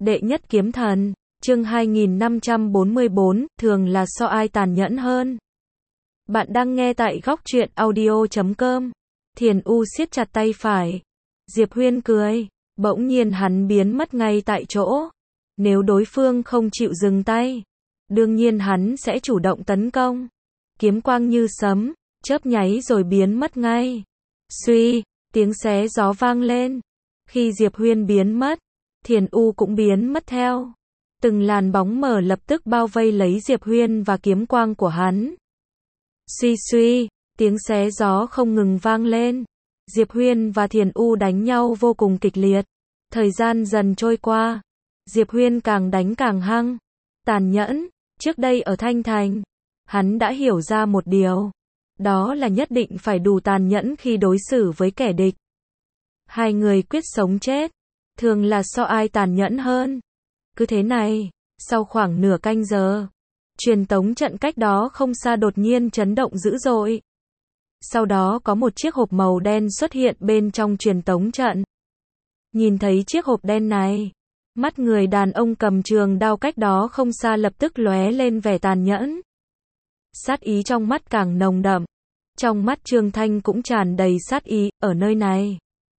Đệ nhất kiếm thần, chương 2544, thường là so ai tàn nhẫn hơn. Bạn đang nghe tại góc truyện audio.com. Thiền U siết chặt tay phải. Diệp Huyên cười, bỗng nhiên hắn biến mất ngay tại chỗ. Nếu đối phương không chịu dừng tay, đương nhiên hắn sẽ chủ động tấn công. Kiếm quang như sấm, chớp nháy rồi biến mất ngay. Suy, tiếng xé gió vang lên. Khi Diệp Huyên biến mất, Thiền U cũng biến mất theo. Từng làn bóng mờ lập tức bao vây lấy Diệp Huyên và kiếm quang của hắn. Suy suy, tiếng xé gió không ngừng vang lên. Diệp Huyên và Thiền U đánh nhau vô cùng kịch liệt. Thời gian dần trôi qua, Diệp Huyên càng đánh càng hăng, tàn nhẫn. Trước đây ở Thanh Thành, hắn đã hiểu ra một điều. Đó là nhất định phải đủ tàn nhẫn khi đối xử với kẻ địch. Hai người quyết sống chết, thường là so ai tàn nhẫn hơn. Cứ thế này, sau khoảng nửa canh giờ, truyền tống trận cách đó không xa đột nhiên chấn động dữ dội. Sau đó có một chiếc hộp màu đen xuất hiện bên trong truyền tống trận. Nhìn thấy chiếc hộp đen này, mắt người đàn ông cầm trường đao cách đó không xa lập tức lóe lên vẻ tàn nhẫn. Sát ý trong mắt càng nồng đậm. Trong mắt Trương Thanh cũng tràn đầy sát ý, ở nơi này.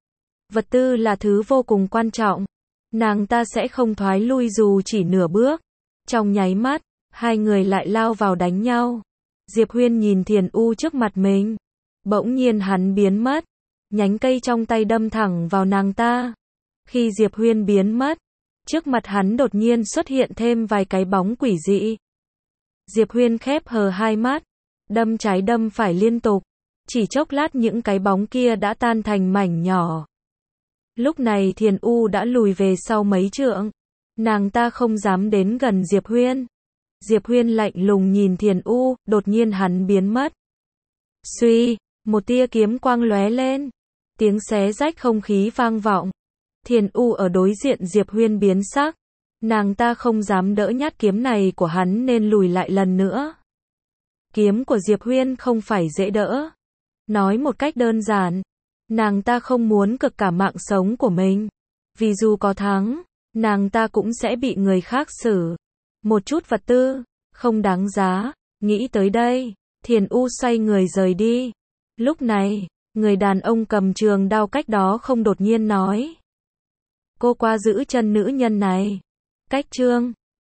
Vật tư là thứ vô cùng quan trọng. Nàng ta sẽ không thoái lui dù chỉ nửa bước. Trong nháy mắt, hai người lại lao vào đánh nhau. Diệp Huyên nhìn Thiền U trước mặt mình. Bỗng nhiên hắn biến mất. Nhánh cây trong tay đâm thẳng vào nàng ta. Khi Diệp Huyên biến mất, trước mặt hắn đột nhiên xuất hiện thêm vài cái bóng quỷ dị. Diệp Huyên khép hờ hai mắt, đâm trái đâm phải liên tục. Chỉ chốc lát những cái bóng kia đã tan thành mảnh nhỏ. Lúc này Thiền U đã lùi về sau mấy trượng. Nàng ta không dám đến gần Diệp Huyên. Diệp Huyên lạnh lùng nhìn Thiền U, đột nhiên hắn biến mất. Suy, một tia kiếm quang lóe lên. Tiếng xé rách không khí vang vọng. Thiền U ở đối diện Diệp Huyên biến sắc. Nàng ta không dám đỡ nhát kiếm này của hắn nên lùi lại lần nữa. Kiếm của Diệp Huyên không phải dễ đỡ. Nói một cách đơn giản, nàng ta không muốn cực cả mạng sống của mình. Vì dù có thắng, nàng ta cũng sẽ bị người khác xử. Một chút vật tư, không đáng giá. Nghĩ tới đây, Thiền U xoay người rời đi. Lúc này, người đàn ông cầm trường đao cách đó không đột nhiên nói. Cô qua giữ chân nữ nhân này. Cách chương